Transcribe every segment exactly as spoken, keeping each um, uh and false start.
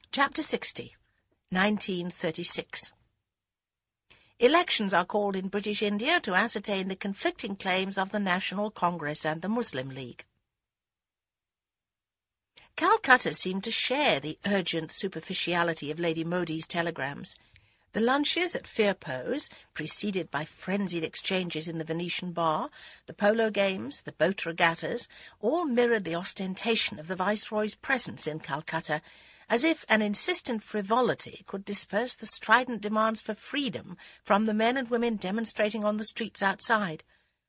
Chapter sixty. nineteen thirty-six. Elections are called in British India to ascertain the conflicting claims of the National Congress and the Muslim League. Calcutta seemed to share the urgent superficiality of Lady Modi's telegrams. The lunches at Firpose, preceded by frenzied exchanges in the Venetian bar, the polo games, the boat regattas, all mirrored the ostentation of the Viceroy's presence in Calcutta, as if an insistent frivolity could disperse the strident demands for freedom from the men and women demonstrating on the streets outside.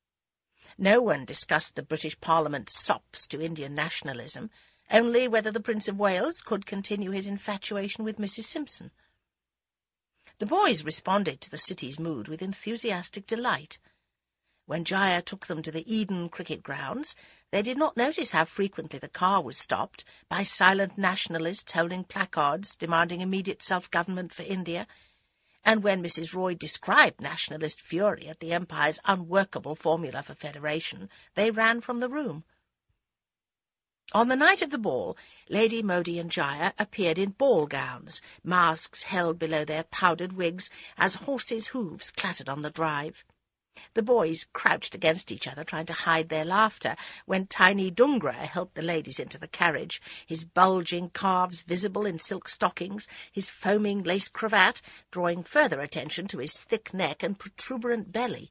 No one discussed the British Parliament's sops to Indian nationalism, only whether the Prince of Wales could continue his infatuation with Missus Simpson. The boys responded to the city's mood with enthusiastic delight. When Jaya took them to the Eden cricket grounds, they did not notice how frequently the car was stopped by silent nationalists holding placards demanding immediate self-government for India, and when Missus Roy described nationalist fury at the Empire's unworkable formula for federation, they ran from the room. On the night of the ball, Lady Modi and Jaya appeared in ball gowns, masks held below their powdered wigs as horses' hooves clattered on the drive. The boys crouched against each other, trying to hide their laughter, when tiny Dungra helped the ladies into the carriage, his bulging calves visible in silk stockings, his foaming lace cravat drawing further attention to his thick neck and protuberant belly.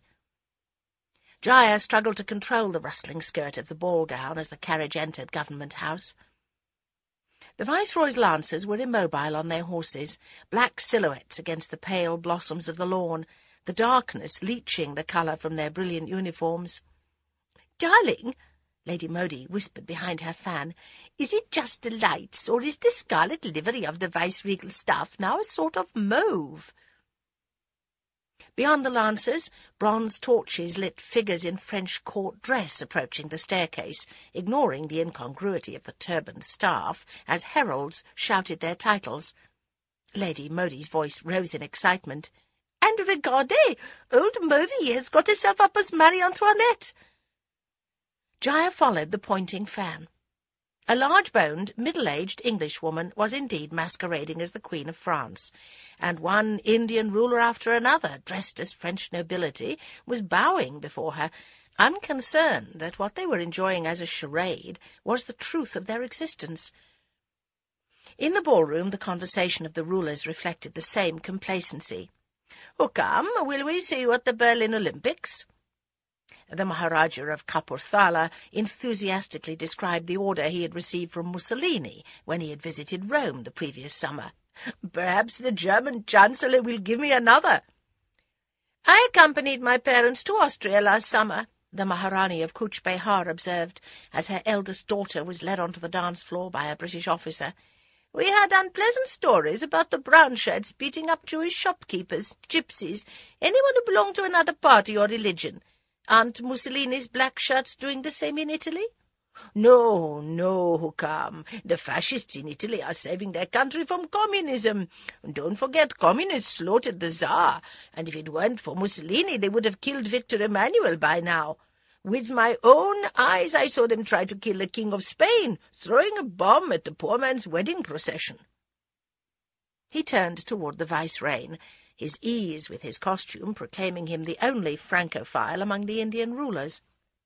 Jaya struggled to control the rustling skirt of the ball gown as the carriage entered Government House. The Viceroy's lancers were immobile on their horses, black silhouettes against the pale blossoms of the lawn, the darkness leaching the colour from their brilliant uniforms. "Darling," Lady Modi whispered behind her fan, "is it just the lights, or is the scarlet livery of the vice-regal staff now a sort of mauve?" Beyond the lancers, bronze torches lit figures in French court dress approaching the staircase, ignoring the incongruity of the turbaned staff as heralds shouted their titles. Lady Modi's voice rose in excitement. "And regardez, old Movie has got herself up as Marie Antoinette." Jaya followed the pointing fan. A large-boned, middle-aged Englishwoman was indeed masquerading as the Queen of France, and one Indian ruler after another, dressed as French nobility, was bowing before her, unconcerned that what they were enjoying as a charade was the truth of their existence. In the ballroom, the conversation of the rulers reflected the same complacency. "Oh, come, will we see you at the Berlin Olympics?" The Maharaja of Kapurthala enthusiastically described the order he had received from Mussolini when he had visited Rome the previous summer. "Perhaps the German Chancellor will give me another." "I accompanied my parents to Austria last summer," the Maharani of Cooch Behar observed, as her eldest daughter was led onto the dance floor by a British officer. "We had unpleasant stories about the brown-shirts beating up Jewish shopkeepers, gypsies, anyone who belonged to another party or religion. Aren't Mussolini's black shirts doing the same in Italy?" "No, no, Hukam. The fascists in Italy are saving their country from communism. Don't forget, communists slaughtered the Tsar, and if it weren't for Mussolini, they would have killed Victor Emmanuel by now. With my own eyes I saw them try to kill the King of Spain, throwing a bomb at the poor man's wedding procession." He turned toward the Vicereine, his ease with his costume proclaiming him the only Francophile among the Indian rulers.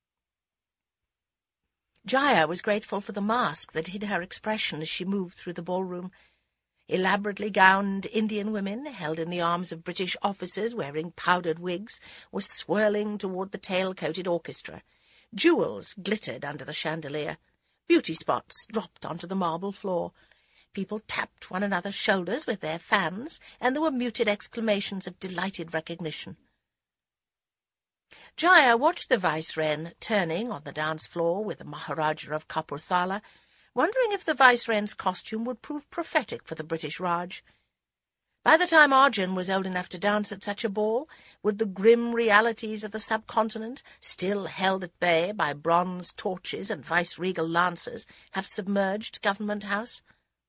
Jaya was grateful for the mask that hid her expression as she moved through the ballroom. Elaborately gowned Indian women, held in the arms of British officers wearing powdered wigs, were swirling toward the tail-coated orchestra. Jewels glittered under the chandelier. Beauty spots dropped onto the marble floor. People tapped one another's shoulders with their fans, and there were muted exclamations of delighted recognition. Jaya watched the Vicereine turning on the dance floor with the Maharaja of Kapurthala, wondering if the Vicereine's costume would prove prophetic for the British Raj. By the time Arjun was old enough to dance at such a ball, would the grim realities of the subcontinent, still held at bay by bronze torches and vice-regal lancers, have submerged Government House?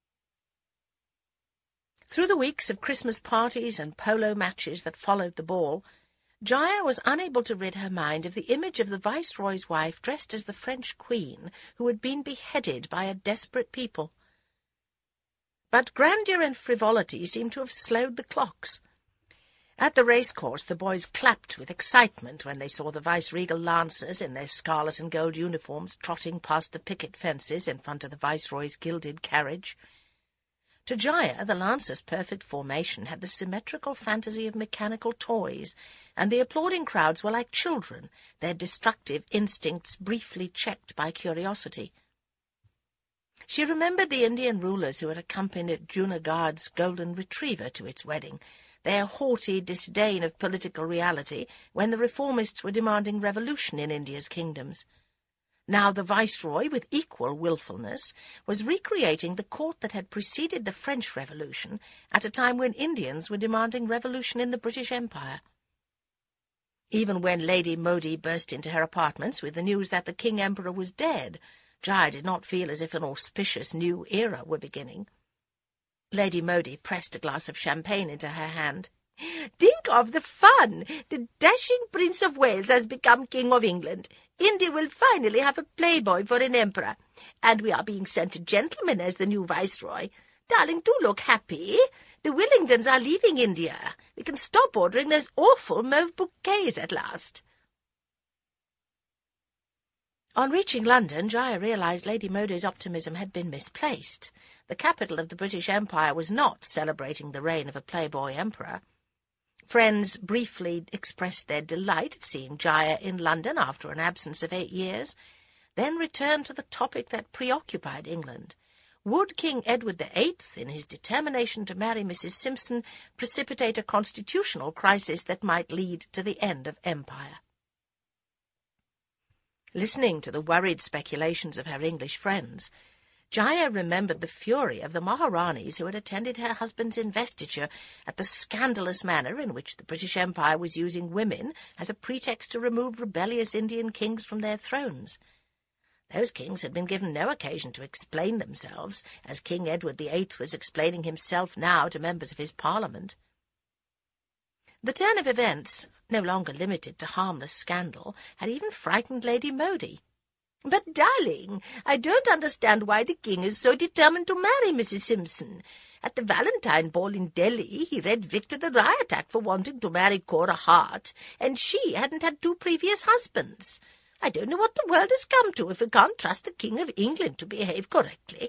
Through the weeks of Christmas parties and polo matches that followed the ball, Jaya was unable to rid her mind of the image of the Viceroy's wife dressed as the French Queen who had been beheaded by a desperate people. But grandeur and frivolity seemed to have slowed the clocks. At the racecourse the boys clapped with excitement when they saw the viceregal lancers in their scarlet and gold uniforms trotting past the picket fences in front of the viceroy's gilded carriage. To Jaya, the lancers' perfect formation had the symmetrical fantasy of mechanical toys, and the applauding crowds were like children, their destructive instincts briefly checked by curiosity. She remembered the Indian rulers who had accompanied Junagad's golden retriever to its wedding, their haughty disdain of political reality when the reformists were demanding revolution in India's kingdoms. Now the viceroy, with equal wilfulness, was recreating the court that had preceded the French Revolution at a time when Indians were demanding revolution in the British Empire. Even when Lady Modi burst into her apartments with the news that the King Emperor was dead, Jaya did not feel as if an auspicious new era were beginning. Lady Modi pressed a glass of champagne into her hand. "Think of the fun! The dashing Prince of Wales has become King of England. India will finally have a playboy for an emperor. And we are being sent a gentleman as the new viceroy. Darling, do look happy. The Willingdons are leaving India. We can stop ordering those awful mauve bouquets at last." On reaching London, Jaya realized Lady Modi's optimism had been misplaced. The capital of the British Empire was not celebrating the reign of a playboy emperor. Friends briefly expressed their delight at seeing Jaya in London after an absence of eight years, then returned to the topic that preoccupied England. Would King Edward the Eighth, in his determination to marry Missus Simpson, precipitate a constitutional crisis that might lead to the end of empire? Listening to the worried speculations of her English friends, Jaya remembered the fury of the Maharanis who had attended her husband's investiture at the scandalous manner in which the British Empire was using women as a pretext to remove rebellious Indian kings from their thrones. Those kings had been given no occasion to explain themselves, as King Edward the Eighth was explaining himself now to members of his parliament. The turn of events, no longer limited to harmless scandal, had even frightened Lady Modi. "But, darling, I don't understand why the king is so determined to marry Missus Simpson. At the Valentine ball in Delhi, he read Victor the Riot Act for wanting to marry Cora Hart, and she hadn't had two previous husbands. I don't know what the world has come to if we can't trust the King of England to behave correctly."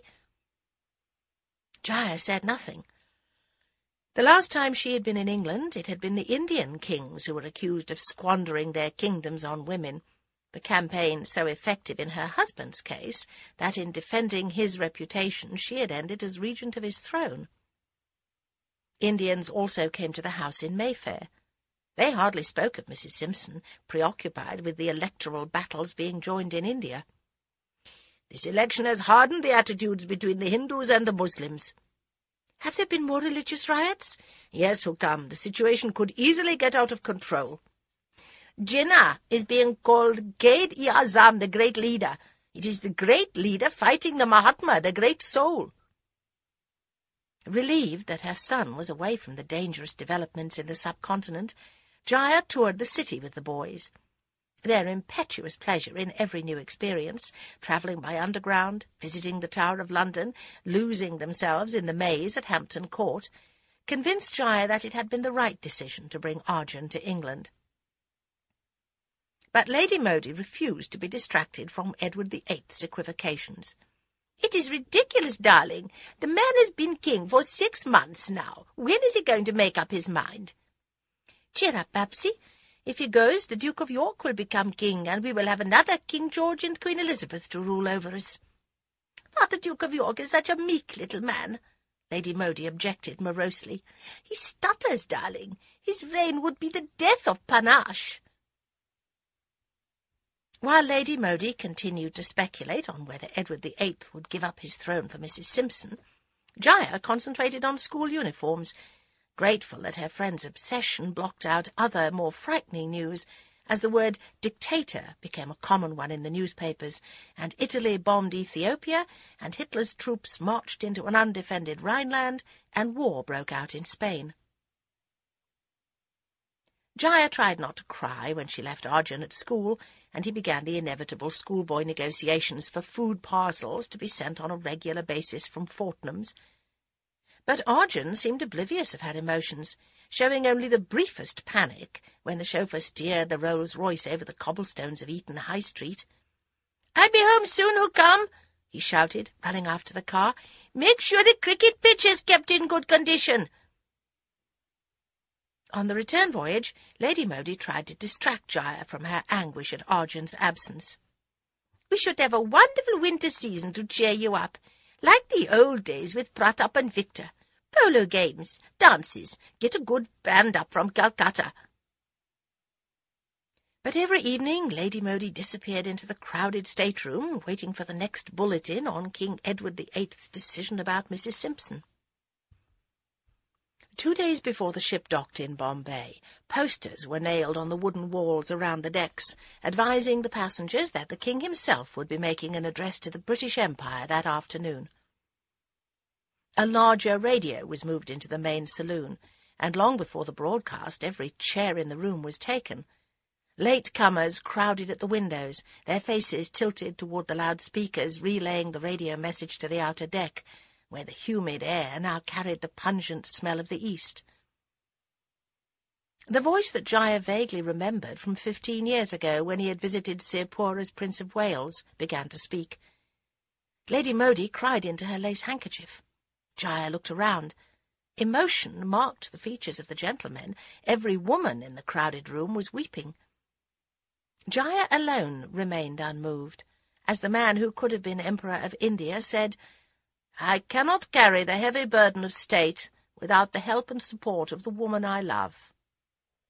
Jaya said nothing. The last time she had been in England, it had been the Indian kings who were accused of squandering their kingdoms on women, the campaign so effective in her husband's case that in defending his reputation she had ended as regent of his throne. Indians also came to the house in Mayfair. They hardly spoke of Missus Simpson, preoccupied with the electoral battles being joined in India. "This election has hardened the attitudes between the Hindus and the Muslims." "Have there been more religious riots?" "Yes, Hukam. The situation could easily get out of control. Jinnah is being called Ghaid-e-Azam, the great leader. It is the great leader fighting the Mahatma, the great soul." Relieved that her son was away from the dangerous developments in the subcontinent, Jaya toured the city with the boys. Their impetuous pleasure in every new experience, travelling by underground, visiting the Tower of London, losing themselves in the maze at Hampton Court, convinced Jaya that it had been the right decision to bring Arjun to England. But Lady Modi refused to be distracted from Edward the Eighth's equivocations. "It is ridiculous, darling. The man has been king for six months now. When is he going to make up his mind?" "Cheer up, Babsy. If he goes, the Duke of York will become king, and we will have another King George and Queen Elizabeth to rule over us." "But the Duke of York is such a meek little man," Lady Modi objected morosely. "He stutters, darling. His reign would be the death of panache." While Lady Modi continued to speculate on whether Edward the Eighth would give up his throne for Missus Simpson, Jaya concentrated on school uniforms, grateful that her friend's obsession blocked out other, more frightening news, as the word dictator became a common one in the newspapers, and Italy bombed Ethiopia, and Hitler's troops marched into an undefended Rhineland, and war broke out in Spain. Jaya tried not to cry when she left Arjun at school, and he began the inevitable schoolboy negotiations for food parcels to be sent on a regular basis from Fortnum's. But Arjun seemed oblivious of her emotions, showing only the briefest panic when the chauffeur steered the Rolls-Royce over the cobblestones of Eton High Street. "I'll be home soon, Hukam," he shouted, running after the car. "Make sure the cricket pitch is kept in good condition." On the return voyage, Lady Modi tried to distract Jaya from her anguish at Arjun's absence. "We should have a wonderful winter season to cheer you up, like the old days with Pratap and Victor. Polo games, dances, get a good band up from Calcutta." But every evening Lady Modi disappeared into the crowded stateroom, waiting for the next bulletin on King Edward the Eighth's decision about Missus Simpson. Two days before the ship docked in Bombay, posters were nailed on the wooden walls around the decks, advising the passengers that the king himself would be making an address to the British Empire that afternoon. A larger radio was moved into the main saloon, and long before the broadcast every chair in the room was taken. Late-comers crowded at the windows, their faces tilted toward the loudspeakers, relaying the radio message to the outer deck, where the humid air now carried the pungent smell of the east. The voice that Jaya vaguely remembered from fifteen years ago, when he had visited Sirpur as Prince of Wales, began to speak. Lady Modi cried into her lace handkerchief. Jaya looked around. Emotion marked the features of the gentlemen. Every woman in the crowded room was weeping. Jaya alone remained unmoved, as the man who could have been Emperor of India said, "I cannot carry the heavy burden of state without the help and support of the woman I love."